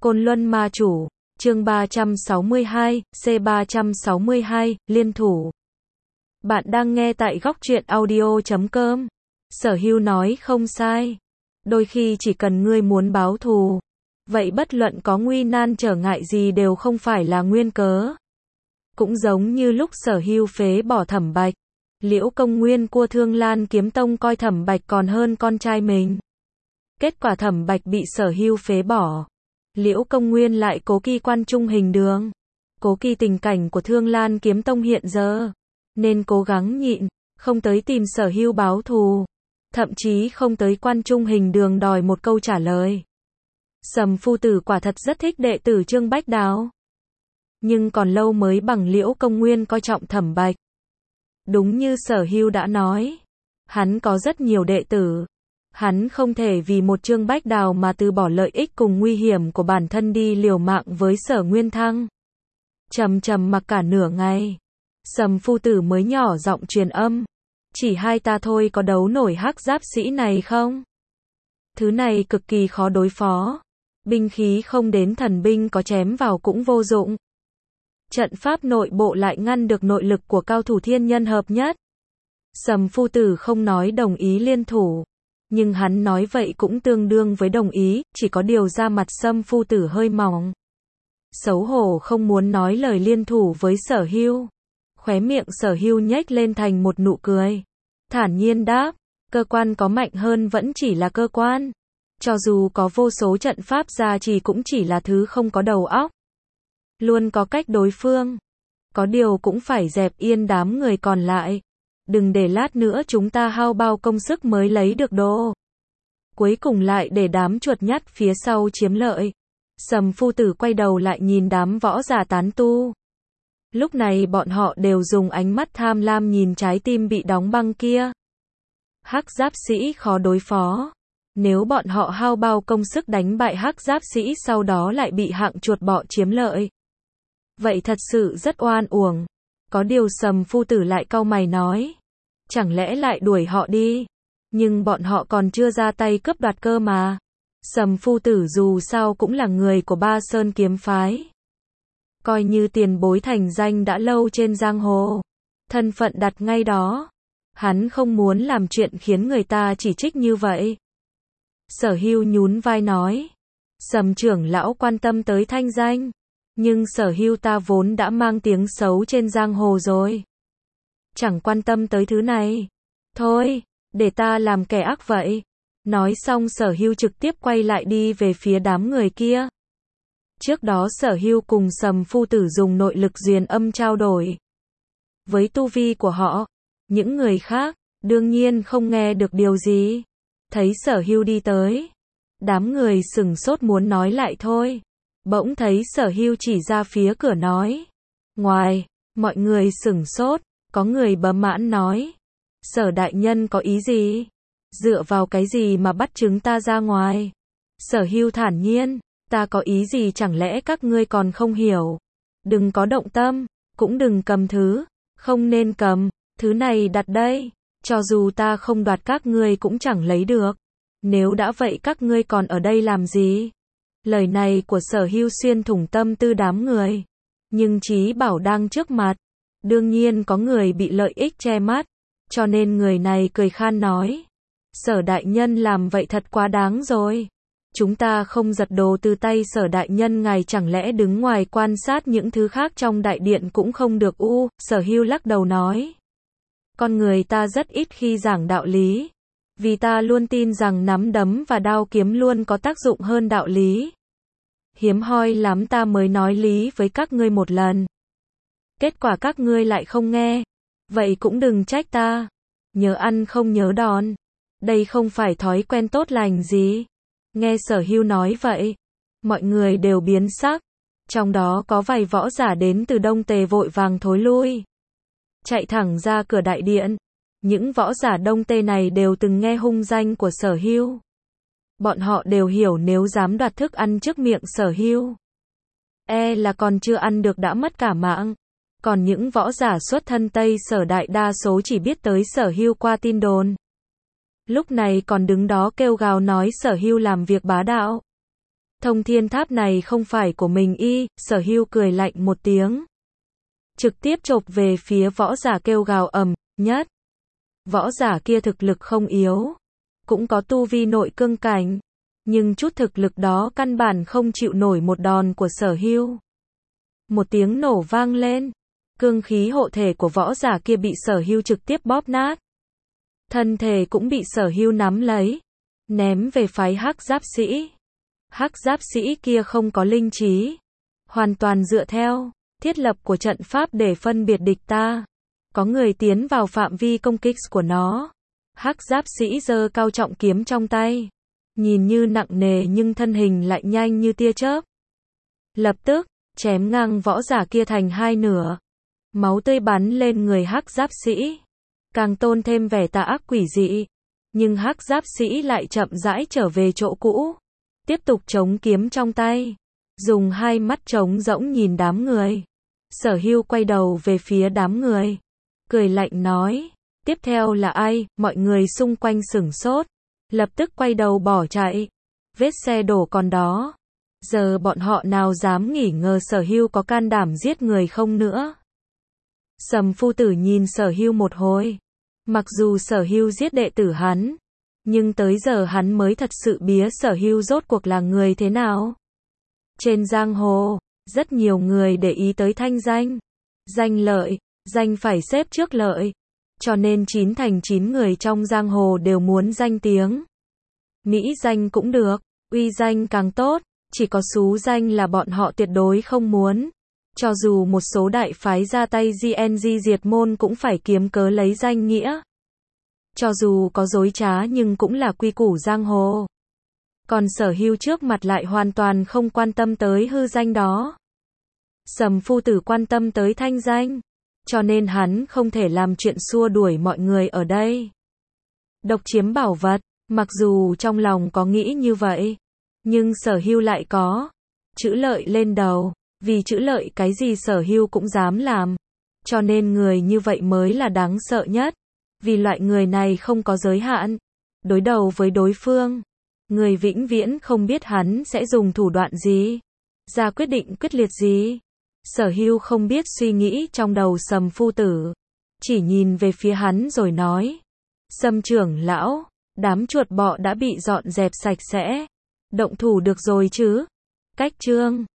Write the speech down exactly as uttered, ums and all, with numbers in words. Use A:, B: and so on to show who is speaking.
A: Côn Luân Ma Chủ, chương ba trăm sáu mươi hai, C ba trăm sáu mươi hai, liên thủ. Bạn đang nghe tại góc truyện audio chấm com. Sở Hưu nói không sai. Đôi khi chỉ cần ngươi muốn báo thù, vậy bất luận có nguy nan trở ngại gì đều không phải là nguyên cớ. Cũng giống như lúc Sở Hưu phế bỏ Thẩm Bạch, Liễu Công Nguyên của Thương Lan Kiếm Tông coi Thẩm Bạch còn hơn con trai mình. Kết quả Thẩm Bạch bị Sở Hưu phế bỏ, Liễu Công Nguyên lại cố kỳ quan trung hình đường, cố kỳ tình cảnh của Thương Lan Kiếm Tông hiện giờ, nên cố gắng nhịn, không tới tìm Sở Hưu báo thù, thậm chí không tới quan trung hình đường đòi một câu trả lời. Sầm phu tử quả thật rất thích đệ tử Trương Bách Đào, nhưng còn lâu mới bằng Liễu Công Nguyên coi trọng Thẩm Bạch. Đúng như Sở Hưu đã nói, hắn có rất nhiều đệ tử, hắn không thể vì một Trương Bách Đào mà từ bỏ lợi ích cùng nguy hiểm của bản thân đi liều mạng với Sở Nguyên Thăng. Trầm trầm mặc cả nửa ngày, Sầm phu tử mới nhỏ giọng truyền âm, chỉ hai ta thôi có đấu nổi hắc giáp sĩ này không? Thứ này cực kỳ khó đối phó, binh khí không đến thần binh có chém vào cũng vô dụng. Trận pháp nội bộ lại ngăn được nội lực của cao thủ thiên nhân hợp nhất. Sầm phu tử không nói đồng ý liên thủ, nhưng hắn nói vậy cũng tương đương với đồng ý, chỉ có điều da mặt Sầm phu tử hơi mỏng. Xấu hổ không muốn nói lời liên thủ với Sở Hưu. Khóe miệng Sở Hưu nhếch lên thành một nụ cười, thản nhiên đáp, cơ quan có mạnh hơn vẫn chỉ là cơ quan. Cho dù có vô số trận pháp gia trì cũng chỉ là thứ không có đầu óc. Luôn có cách đối phương. Có điều cũng phải dẹp yên đám người còn lại. Đừng để lát nữa chúng ta hao bao công sức mới lấy được đồ. Cuối cùng lại để đám chuột nhắt phía sau chiếm lợi. Sầm phu tử quay đầu lại nhìn đám võ giả tán tu. Lúc này bọn họ đều dùng ánh mắt tham lam nhìn trái tim bị đóng băng kia. Hắc giáp sĩ khó đối phó. Nếu bọn họ hao bao công sức đánh bại hắc giáp sĩ sau đó lại bị hạng chuột bọ chiếm lợi, vậy thật sự rất oan uổng. Có điều Sầm phu tử lại cau mày nói, chẳng lẽ lại đuổi họ đi? Nhưng bọn họ còn chưa ra tay cướp đoạt cơ mà. Sầm phu tử dù sao cũng là người của Ba Sơn kiếm phái, coi như tiền bối thành danh đã lâu trên giang hồ, thân phận đặt ngay đó. Hắn không muốn làm chuyện khiến người ta chỉ trích như vậy. Sở Hưu nhún vai nói, Sầm trưởng lão quan tâm tới thanh danh, nhưng Sở Hưu ta vốn đã mang tiếng xấu trên giang hồ rồi, chẳng quan tâm tới thứ này. Thôi, để ta làm kẻ ác vậy. Nói xong Sở Hưu trực tiếp quay lại đi về phía đám người kia. Trước đó Sở Hưu cùng Sầm phu tử dùng nội lực duyên âm trao đổi với tu vi của họ, những người khác đương nhiên không nghe được điều gì. Thấy Sở Hưu đi tới, đám người sửng sốt muốn nói lại thôi. Bỗng thấy Sở Hưu chỉ ra phía cửa nói, ngoài. Mọi người sửng sốt, có người bấm mãn nói, Sở đại nhân có ý gì? Dựa vào cái gì mà bắt chúng ta ra ngoài? Sở Hưu thản nhiên, ta có ý gì chẳng lẽ các ngươi còn không hiểu? Đừng có động tâm, cũng đừng cầm thứ, không nên cầm, thứ này đặt đây. Cho dù ta không đoạt các ngươi cũng chẳng lấy được. Nếu đã vậy các ngươi còn ở đây làm gì? Lời này của Sở Hưu xuyên thủng tâm tư đám người. Nhưng Chí Bảo đang trước mặt. Đương nhiên có người bị lợi ích che mắt. Cho nên người này cười khan nói, Sở đại nhân làm vậy thật quá đáng rồi. Chúng ta không giật đồ từ tay Sở đại nhân, ngài chẳng lẽ đứng ngoài quan sát những thứ khác trong đại điện cũng không được u? Sở Hưu lắc đầu nói, con người ta rất ít khi giảng đạo lý, vì ta luôn tin rằng nắm đấm và đao kiếm luôn có tác dụng hơn đạo lý. Hiếm hoi lắm ta mới nói lý với các ngươi một lần, kết quả các ngươi lại không nghe, vậy cũng đừng trách ta. Nhớ ăn không nhớ đòn, đây không phải thói quen tốt lành gì. Nghe Sở Hưu nói vậy, mọi người đều biến sắc, trong đó có vài võ giả đến từ Đông Tề vội vàng thối lui, chạy thẳng ra cửa đại điện. Những võ giả Đông Tề này đều từng nghe hung danh của Sở Hưu. Bọn họ đều hiểu nếu dám đoạt thức ăn trước miệng Sở Hưu, e là còn chưa ăn được đã mất cả mạng. Còn những võ giả xuất thân Tây Sở đại đa số chỉ biết tới Sở Hưu qua tin đồn. Lúc này còn đứng đó kêu gào nói Sở Hưu làm việc bá đạo. Thông thiên tháp này không phải của mình y, Sở Hưu cười lạnh một tiếng. Trực tiếp chộp về phía võ giả kêu gào ầm, nhất. Võ giả kia thực lực không yếu. Cũng có tu vi nội cương cảnh. Nhưng chút thực lực đó căn bản không chịu nổi một đòn của Sở Hưu. Một tiếng nổ vang lên. Cương khí hộ thể của võ giả kia bị Sở Hưu trực tiếp bóp nát. Thân thể cũng bị Sở Hưu nắm lấy. Ném về phái Hắc Giáp Sĩ. Hắc Giáp Sĩ kia không có linh trí. Hoàn toàn dựa theo thiết lập của trận pháp để phân biệt địch ta. Có người tiến vào phạm vi công kích của nó. Hắc Giáp Sĩ giơ cao trọng kiếm trong tay. Nhìn như nặng nề nhưng thân hình lại nhanh như tia chớp. Lập tức, chém ngang võ giả kia thành hai nửa. Máu tươi bắn lên người Hắc Giáp Sĩ. Càng tôn thêm vẻ tà ác quỷ dị. Nhưng Hắc Giáp Sĩ lại chậm rãi trở về chỗ cũ. Tiếp tục chống kiếm trong tay. Dùng hai mắt trống rỗng nhìn đám người. Sở Hưu quay đầu về phía đám người. Cười lạnh nói. Tiếp theo là ai? Mọi người xung quanh sửng sốt. Lập tức quay đầu bỏ chạy. Vết xe đổ còn đó. Giờ bọn họ nào dám nghỉ ngờ Sở Hưu có can đảm giết người không nữa. Sầm phu tử nhìn Sở Hưu một hồi. Mặc dù Sở Hưu giết đệ tử hắn. Nhưng tới giờ hắn mới thật sự bía Sở Hưu rốt cuộc là người thế nào. Trên giang hồ, rất nhiều người để ý tới thanh danh. Danh lợi, danh phải xếp trước lợi. Cho nên chín thành chín người trong giang hồ đều muốn danh tiếng. Mỹ danh cũng được, uy danh càng tốt, chỉ có xú danh là bọn họ tuyệt đối không muốn. Cho dù một số đại phái ra tay giê en giê diệt môn cũng phải kiếm cớ lấy danh nghĩa. Cho dù có dối trá nhưng cũng là quy củ giang hồ. Còn Sở Hưu trước mặt lại hoàn toàn không quan tâm tới hư danh đó. Sầm phu tử quan tâm tới thanh danh. Cho nên hắn không thể làm chuyện xua đuổi mọi người ở đây. Độc chiếm bảo vật, mặc dù trong lòng có nghĩ như vậy. Nhưng Sở Hưu lại có chữ lợi lên đầu. Vì chữ lợi cái gì Sở Hưu cũng dám làm. Cho nên người như vậy mới là đáng sợ nhất. Vì loại người này không có giới hạn. Đối đầu với đối phương. Người vĩnh viễn không biết hắn sẽ dùng thủ đoạn gì. Ra quyết định quyết liệt gì. Sở Hưu không biết suy nghĩ trong đầu Sầm phu tử. Chỉ nhìn về phía hắn rồi nói. Sầm trưởng lão, đám chuột bọ đã bị dọn dẹp sạch sẽ. Động thủ được rồi chứ. Cách chương